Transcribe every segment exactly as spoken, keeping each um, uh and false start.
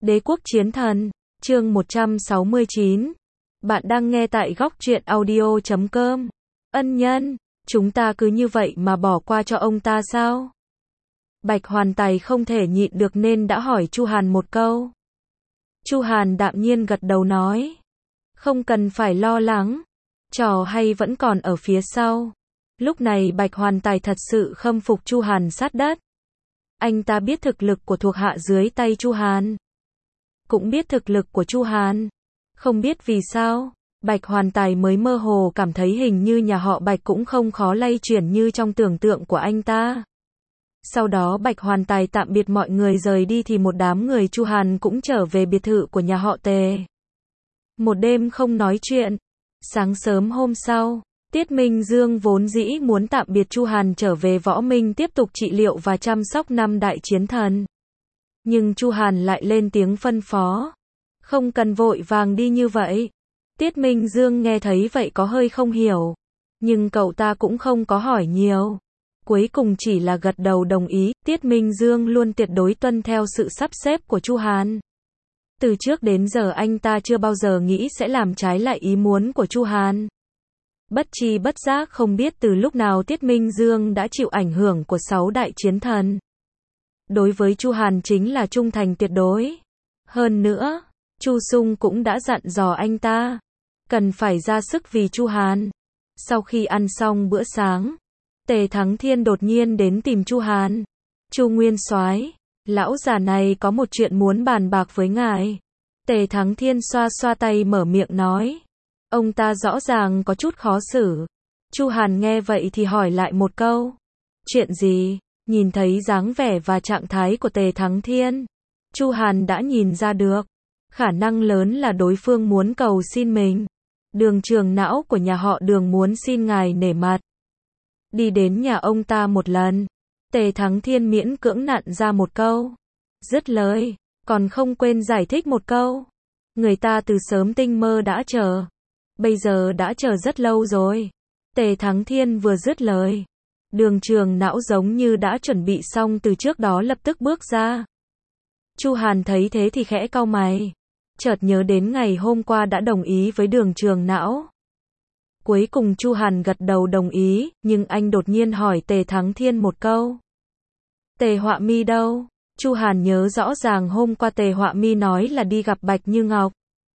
Đế quốc chiến thần, chương một trăm sáu mươi chín. Bạn đang nghe tại góc truyện audio chấm com. Ân nhân, chúng ta cứ như vậy mà bỏ qua cho ông ta sao? Bạch Hoàn Tài không thể nhịn được nên đã hỏi Chu Hàn một câu. Chu Hàn đạm nhiên gật đầu nói, không cần phải lo lắng, trò hay vẫn còn ở phía sau. Lúc này Bạch Hoàn Tài thật sự khâm phục Chu Hàn sát đất. Anh ta biết thực lực của thuộc hạ dưới tay Chu Hàn, cũng biết thực lực của Chu Hàn. Không biết vì sao, Bạch Hoàn Tài mới mơ hồ cảm thấy hình như nhà họ Bạch cũng không khó lay chuyển như trong tưởng tượng của anh ta. Sau đó Bạch Hoàn Tài tạm biệt mọi người rời đi thì một đám người Chu Hàn cũng trở về biệt thự của nhà họ Tề. Một đêm không nói chuyện. Sáng sớm hôm sau, Tiết Minh Dương vốn dĩ muốn tạm biệt Chu Hàn trở về Võ Minh tiếp tục trị liệu và chăm sóc năm đại chiến thần. Nhưng Chu Hàn lại lên tiếng phân phó, không cần vội vàng đi như vậy. Tiết Minh Dương nghe thấy vậy có hơi không hiểu, nhưng cậu ta cũng không có hỏi nhiều. Cuối cùng chỉ là gật đầu đồng ý. Tiết Minh Dương luôn tuyệt đối tuân theo sự sắp xếp của Chu Hàn. Từ trước đến giờ anh ta chưa bao giờ nghĩ sẽ làm trái lại ý muốn của Chu Hàn. Bất tri bất giác không biết từ lúc nào Tiết Minh Dương đã chịu ảnh hưởng của sáu đại chiến thần. Đối với Chu Hàn chính là trung thành tuyệt đối. Hơn nữa, Chu Sung cũng đã dặn dò anh ta, cần phải ra sức vì Chu Hàn. Sau khi ăn xong bữa sáng, Tề Thắng Thiên đột nhiên đến tìm Chu Hàn. Chu Nguyên Soái, lão già này có một chuyện muốn bàn bạc với ngài. Tề Thắng Thiên xoa xoa tay mở miệng nói. Ông ta rõ ràng có chút khó xử. Chu Hàn nghe vậy thì hỏi lại một câu. Chuyện gì? Nhìn thấy dáng vẻ và trạng thái của Tề Thắng Thiên, Chu Hàn đã nhìn ra được. Khả năng lớn là đối phương muốn cầu xin mình. Đường Trường Não của nhà họ Đường muốn xin ngài nể mặt đi đến nhà ông ta một lần. Tề Thắng Thiên miễn cưỡng nặn ra một câu. Dứt lời, còn không quên giải thích một câu. Người ta từ sớm tinh mơ đã chờ. Bây giờ đã chờ rất lâu rồi. Tề Thắng Thiên vừa dứt lời, Đường Trường Não giống như đã chuẩn bị xong từ trước đó lập tức bước ra. Chu Hàn thấy thế thì khẽ cau mày. Chợt nhớ đến ngày hôm qua đã đồng ý với Đường Trường Não. Cuối cùng Chu Hàn gật đầu đồng ý, nhưng anh đột nhiên hỏi Tề Thắng Thiên một câu. Tề Họa Mi đâu? Chu Hàn nhớ rõ ràng hôm qua Tề Họa Mi nói là đi gặp Bạch Như Ngọc.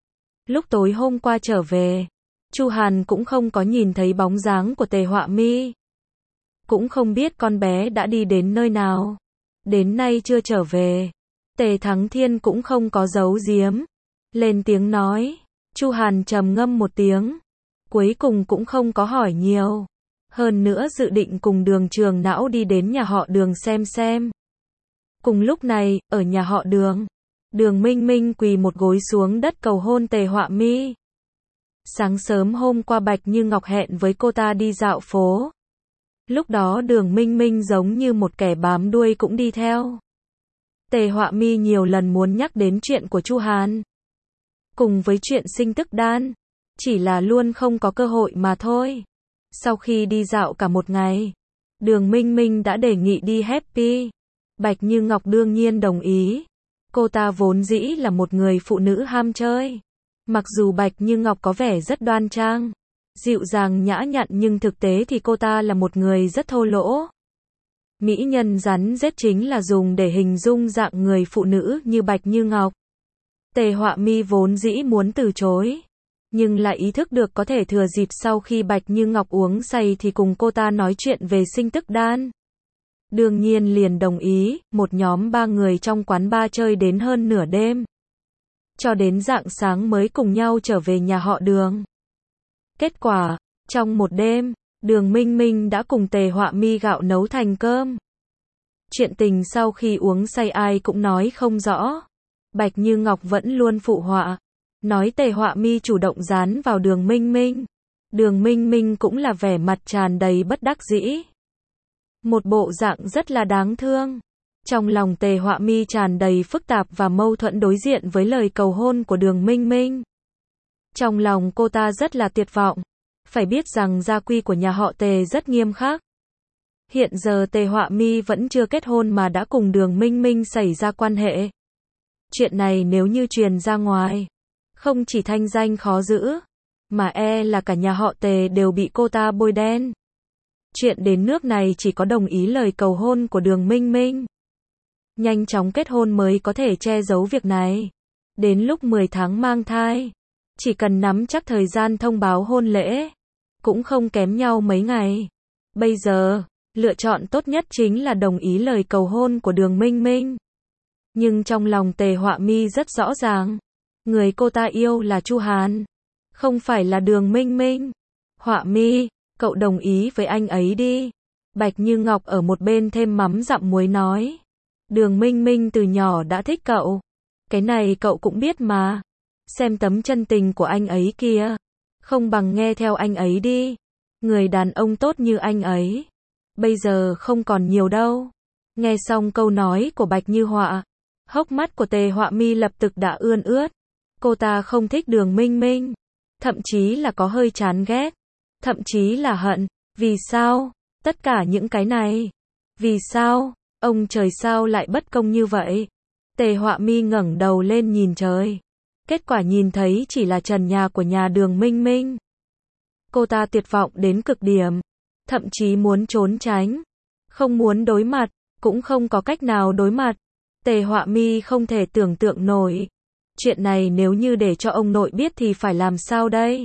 Lúc tối hôm qua trở về, Chu Hàn cũng không có nhìn thấy bóng dáng của Tề Họa Mi. Cũng không biết con bé đã đi đến nơi nào. Đến nay chưa trở về. Tề Thắng Thiên cũng không có giấu giếm. Lên tiếng nói. Chu Hàn trầm ngâm một tiếng. Cuối cùng cũng không có hỏi nhiều. Hơn nữa dự định cùng Đường Trường Não đi đến nhà họ Đường xem xem. Cùng lúc này, ở nhà họ Đường, Đường Minh Minh quỳ một gối xuống đất cầu hôn Tề Họa Mi. Sáng sớm hôm qua Bạch Như Ngọc hẹn với cô ta đi dạo phố. Lúc đó Đường Minh Minh giống như một kẻ bám đuôi cũng đi theo. Tề Họa Mi nhiều lần muốn nhắc đến chuyện của Chu Hàn, cùng với chuyện sinh tức đan, chỉ là luôn không có cơ hội mà thôi. Sau khi đi dạo cả một ngày, Đường Minh Minh đã đề nghị đi happy. Bạch Như Ngọc đương nhiên đồng ý. Cô ta vốn dĩ là một người phụ nữ ham chơi. Mặc dù Bạch Như Ngọc có vẻ rất đoan trang, dịu dàng nhã nhặn nhưng thực tế thì cô ta là một người rất thô lỗ. Mỹ nhân rắn rết chính là dùng để hình dung dạng người phụ nữ như Bạch Như Ngọc. Tề Họa Mi vốn dĩ muốn từ chối, nhưng lại ý thức được có thể thừa dịp sau khi Bạch Như Ngọc uống say thì cùng cô ta nói chuyện về sinh tức đan. Đương nhiên liền đồng ý. Một nhóm ba người trong quán bar chơi đến hơn nửa đêm, cho đến rạng sáng mới cùng nhau trở về nhà họ Đường. Kết quả, trong một đêm, Đường Minh Minh đã cùng Tề Họa Mi gạo nấu thành cơm. Chuyện tình sau khi uống say ai cũng nói không rõ. Bạch Như Ngọc vẫn luôn phụ họa, nói Tề Họa Mi chủ động dán vào Đường Minh Minh. Đường Minh Minh cũng là vẻ mặt tràn đầy bất đắc dĩ. Một bộ dạng rất là đáng thương. Trong lòng Tề Họa Mi tràn đầy phức tạp và mâu thuẫn đối diện với lời cầu hôn của Đường Minh Minh. Trong lòng cô ta rất là tuyệt vọng. Phải biết rằng gia quy của nhà họ Tề rất nghiêm khắc. Hiện giờ Tề Họa Mi vẫn chưa kết hôn mà đã cùng Đường Minh Minh xảy ra quan hệ. Chuyện này nếu như truyền ra ngoài, không chỉ thanh danh khó giữ, mà e là cả nhà họ Tề đều bị cô ta bôi đen. Chuyện đến nước này chỉ có đồng ý lời cầu hôn của Đường Minh Minh. Nhanh chóng kết hôn mới có thể che giấu việc này. Đến lúc mười tháng mang thai, chỉ cần nắm chắc thời gian thông báo hôn lễ, cũng không kém nhau mấy ngày. Bây giờ, lựa chọn tốt nhất chính là đồng ý lời cầu hôn của Đường Minh Minh. Nhưng trong lòng Tề Họa Mi rất rõ ràng, người cô ta yêu là Chu Hàn, không phải là Đường Minh Minh. Họa Mi, cậu đồng ý với anh ấy đi. Bạch Như Ngọc ở một bên thêm mắm dặm muối nói. Đường Minh Minh từ nhỏ đã thích cậu. Cái này cậu cũng biết mà. Xem tấm chân tình của anh ấy kìa. Không bằng nghe theo anh ấy đi. Người đàn ông tốt như anh ấy, bây giờ không còn nhiều đâu. Nghe xong câu nói của Bạch Như Họa, hốc mắt của Tề Họa Mi lập tức đã ươn ướt. Cô ta không thích Đường Minh Minh. Thậm chí là có hơi chán ghét. Thậm chí là hận. Vì sao? Tất cả những cái này. Vì sao? Ông trời sao lại bất công như vậy? Tề Họa Mi ngẩng đầu lên nhìn trời. Kết quả nhìn thấy chỉ là trần nhà của nhà Đường Minh Minh. Cô ta tuyệt vọng đến cực điểm. Thậm chí muốn trốn tránh. Không muốn đối mặt. Cũng không có cách nào đối mặt. Tề Họa Mi không thể tưởng tượng nổi. Chuyện này nếu như để cho ông nội biết thì phải làm sao đây?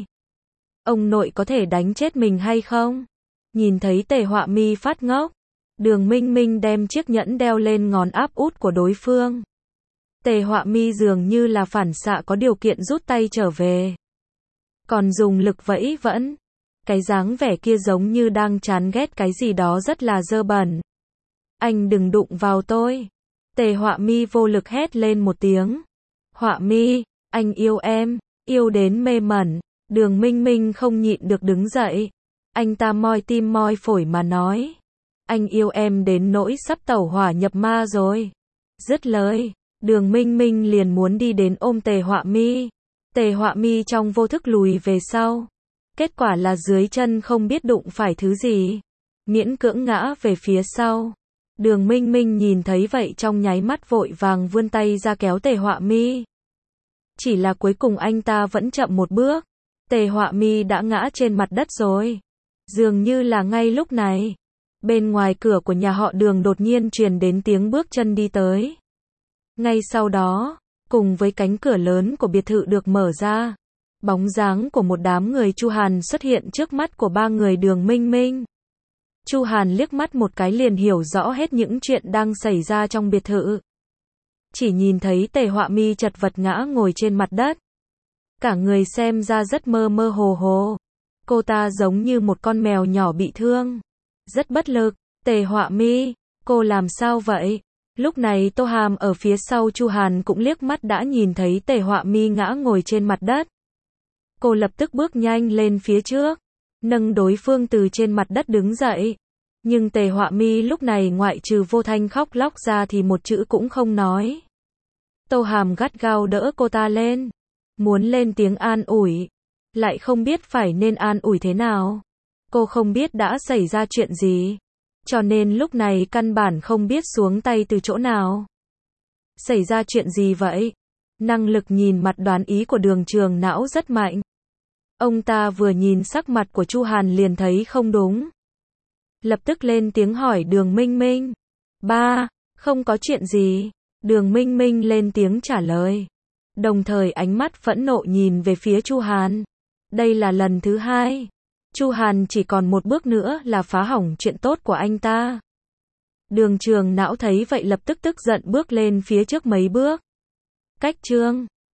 Ông nội có thể đánh chết mình hay không? Nhìn thấy Tề Họa Mi phát ngốc, Đường Minh Minh đem chiếc nhẫn đeo lên ngón áp út của đối phương. Tề Họa Mi dường như là phản xạ có điều kiện rút tay trở về. Còn dùng lực vẫy vẫn. Cái dáng vẻ kia giống như đang chán ghét cái gì đó rất là dơ bẩn. Anh đừng đụng vào tôi. Tề Họa Mi vô lực hét lên một tiếng. Họa Mi, anh yêu em, yêu đến mê mẩn. Đường Minh Minh không nhịn được đứng dậy. Anh ta moi tim moi phổi mà nói. Anh yêu em đến nỗi sắp tẩu hỏa nhập ma rồi. Dứt lời, Đường Minh Minh liền muốn đi đến ôm Tề Họa Mi. Tề Họa Mi trong vô thức lùi về sau. Kết quả là dưới chân không biết đụng phải thứ gì. Miễn cưỡng ngã về phía sau. Đường Minh Minh nhìn thấy vậy trong nháy mắt vội vàng vươn tay ra kéo Tề Họa Mi. Chỉ là cuối cùng anh ta vẫn chậm một bước. Tề Họa Mi đã ngã trên mặt đất rồi. Dường như là ngay lúc này, bên ngoài cửa của nhà họ Đường đột nhiên truyền đến tiếng bước chân đi tới. Ngay sau đó, cùng với cánh cửa lớn của biệt thự được mở ra, bóng dáng của một đám người Chu Hàn xuất hiện trước mắt của ba người Đường Minh Minh. Chu Hàn liếc mắt một cái liền hiểu rõ hết những chuyện đang xảy ra trong biệt thự. Chỉ nhìn thấy Tề Họa Mi chật vật ngã ngồi trên mặt đất. Cả người xem ra rất mơ mơ hồ hồ. Cô ta giống như một con mèo nhỏ bị thương. Rất bất lực. Tề Họa Mi, cô làm sao vậy? Lúc này Tô Hàm ở phía sau Chu Hàn cũng liếc mắt đã nhìn thấy Tề Họa Mi ngã ngồi trên mặt đất. Cô lập tức bước nhanh lên phía trước, nâng đối phương từ trên mặt đất đứng dậy. Nhưng Tề Họa Mi lúc này ngoại trừ vô thanh khóc lóc ra thì một chữ cũng không nói. Tô Hàm gắt gao đỡ cô ta lên, muốn lên tiếng an ủi, lại không biết phải nên an ủi thế nào. Cô không biết đã xảy ra chuyện gì, cho nên lúc này căn bản không biết xuống tay từ chỗ nào. Xảy ra chuyện gì vậy? Năng lực nhìn mặt đoán ý của Đường Trường Não rất mạnh. Ông ta vừa nhìn sắc mặt của Chu Hàn liền thấy không đúng. Lập tức lên tiếng hỏi Đường Minh Minh. Ba, không có chuyện gì. Đường Minh Minh lên tiếng trả lời. Đồng thời ánh mắt phẫn nộ nhìn về phía Chu Hàn. Đây là lần thứ hai. Chu Hàn chỉ còn một bước nữa là phá hỏng chuyện tốt của anh ta. Đường Trường Não thấy vậy lập tức tức giận bước lên phía trước mấy bước. Cách Trương.